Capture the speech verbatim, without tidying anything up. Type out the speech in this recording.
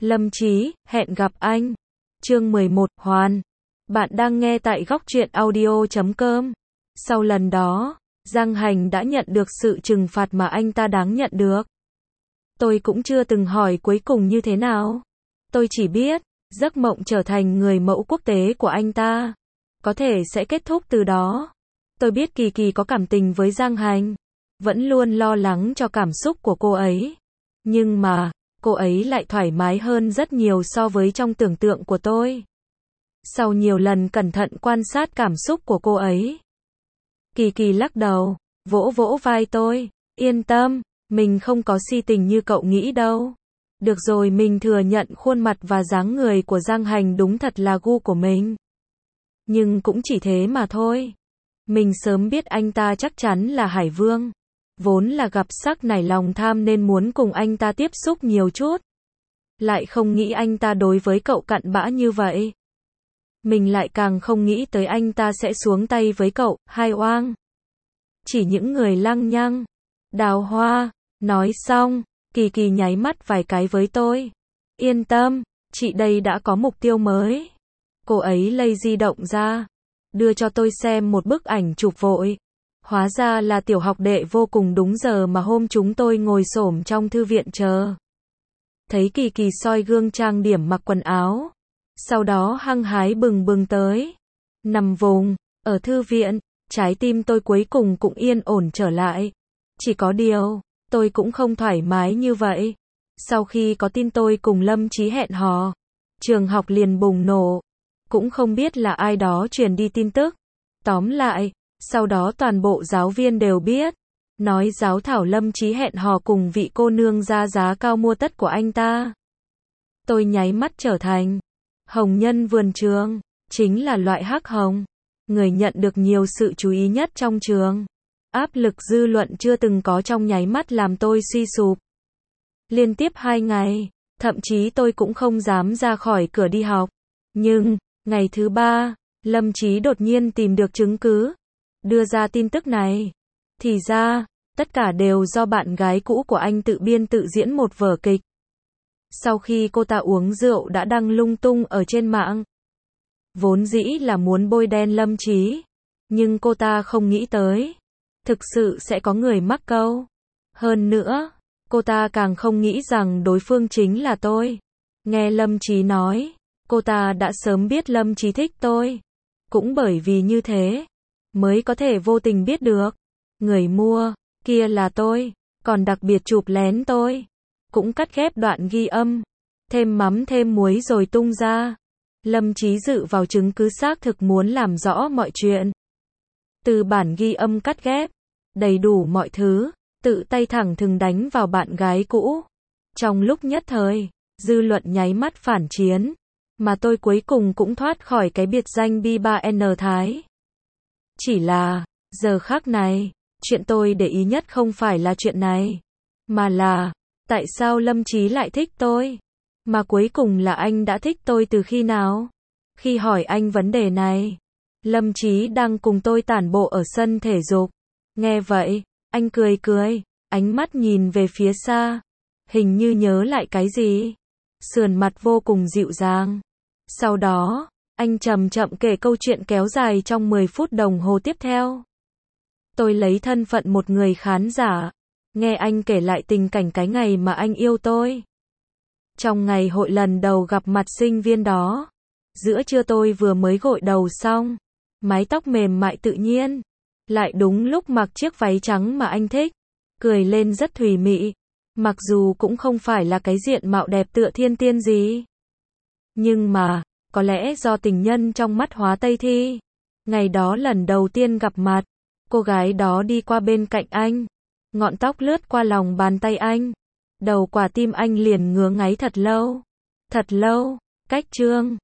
Lâm Chí, hẹn gặp anh. Chương mười một, Hoàn. Bạn đang nghe tại góc truyện audio chấm com. Sau lần đó, Giang Hành đã nhận được sự trừng phạt mà anh ta đáng nhận được. Tôi cũng chưa từng hỏi cuối cùng như thế nào. Tôi chỉ biết, giấc mộng trở thành người mẫu quốc tế của anh ta có thể sẽ kết thúc từ đó. Tôi biết Kỳ Kỳ có cảm tình với Giang Hành, vẫn luôn lo lắng cho cảm xúc của cô ấy. Nhưng mà, cô ấy lại thoải mái hơn rất nhiều so với trong tưởng tượng của tôi. Sau nhiều lần cẩn thận quan sát cảm xúc của cô ấy, Kỳ Kỳ lắc đầu, vỗ vỗ vai tôi, yên tâm, mình không có si tình như cậu nghĩ đâu. Được rồi, mình thừa nhận khuôn mặt và dáng người của Giang Hành đúng thật là gu của mình. Nhưng cũng chỉ thế mà thôi. Mình sớm biết anh ta chắc chắn là Hải Vương. Vốn là gặp sắc nảy lòng tham nên muốn cùng anh ta tiếp xúc nhiều chút. Lại không nghĩ anh ta đối với cậu cặn bã như vậy. Mình lại càng không nghĩ tới anh ta sẽ xuống tay với cậu, hai oang. Chỉ những người lăng nhăng. Đào Hoa. Nói xong, Kỳ Kỳ nháy mắt vài cái với tôi. Yên tâm, chị đây đã có mục tiêu mới. Cô ấy lấy di động ra, đưa cho tôi xem một bức ảnh chụp vội. Hóa ra là tiểu học đệ vô cùng đúng giờ mà hôm chúng tôi ngồi xổm trong thư viện chờ. Thấy Kỳ Kỳ soi gương trang điểm mặc quần áo. Sau đó hăng hái bừng bừng tới. Nằm vùng, ở thư viện, trái tim tôi cuối cùng cũng yên ổn trở lại. Chỉ có điều, tôi cũng không thoải mái như vậy. Sau khi có tin tôi cùng Lâm Chí hẹn hò, trường học liền bùng nổ. Cũng không biết là ai đó truyền đi tin tức. Tóm lại, sau đó toàn bộ giáo viên đều biết. Nói giáo thảo Lâm Chí hẹn hò cùng vị cô nương ra giá cao mua tất của anh ta. Tôi nháy mắt trở thành hồng nhân vườn trường, chính là loại hắc hồng. Người nhận được nhiều sự chú ý nhất trong trường. Áp lực dư luận chưa từng có trong nháy mắt làm tôi suy sụp. Liên tiếp hai ngày, thậm chí tôi cũng không dám ra khỏi cửa đi học. Nhưng, ngày thứ ba, Lâm Chí đột nhiên tìm được chứng cứ, đưa ra tin tức này. Thì ra, tất cả đều do bạn gái cũ của anh tự biên tự diễn một vở kịch. Sau khi cô ta uống rượu đã đăng lung tung ở trên mạng. Vốn dĩ là muốn bôi đen Lâm Chí, nhưng cô ta không nghĩ tới, thực sự sẽ có người mắc câu. Hơn nữa, cô ta càng không nghĩ rằng đối phương chính là tôi. Nghe Lâm Chí nói, cô ta đã sớm biết Lâm Chí thích tôi. Cũng bởi vì như thế, mới có thể vô tình biết được. Người mua, kia là tôi, còn đặc biệt chụp lén tôi. Cũng cắt ghép đoạn ghi âm, thêm mắm thêm muối rồi tung ra. Lâm Chí dự vào chứng cứ xác thực muốn làm rõ mọi chuyện. Từ bản ghi âm cắt ghép, đầy đủ mọi thứ, tự tay thẳng thừng đánh vào bạn gái cũ. Trong lúc nhất thời, dư luận nháy mắt phản chiến. Mà tôi cuối cùng cũng thoát khỏi cái biệt danh B ba N Thái. Chỉ là, giờ khắc này, chuyện tôi để ý nhất không phải là chuyện này. Mà là, tại sao Lâm Chí lại thích tôi? Mà cuối cùng là anh đã thích tôi từ khi nào? Khi hỏi anh vấn đề này, Lâm Chí đang cùng tôi tản bộ ở sân thể dục. Nghe vậy, anh cười cười, ánh mắt nhìn về phía xa. Hình như nhớ lại cái gì. Sườn mặt vô cùng dịu dàng. Sau đó, anh chậm chậm kể câu chuyện kéo dài trong mười phút đồng hồ tiếp theo. Tôi lấy thân phận một người khán giả, nghe anh kể lại tình cảnh cái ngày mà anh yêu tôi. Trong ngày hội lần đầu gặp mặt sinh viên đó, giữa trưa tôi vừa mới gội đầu xong, mái tóc mềm mại tự nhiên, lại đúng lúc mặc chiếc váy trắng mà anh thích, cười lên rất thùy mị, mặc dù cũng không phải là cái diện mạo đẹp tựa thiên tiên gì. Nhưng mà, có lẽ do tình nhân trong mắt hóa Tây Thi. Ngày đó lần đầu tiên gặp mặt, cô gái đó đi qua bên cạnh anh, ngọn tóc lướt qua lòng bàn tay anh. Đầu quả tim anh liền ngứa ngáy thật lâu. Thật lâu, cách chương.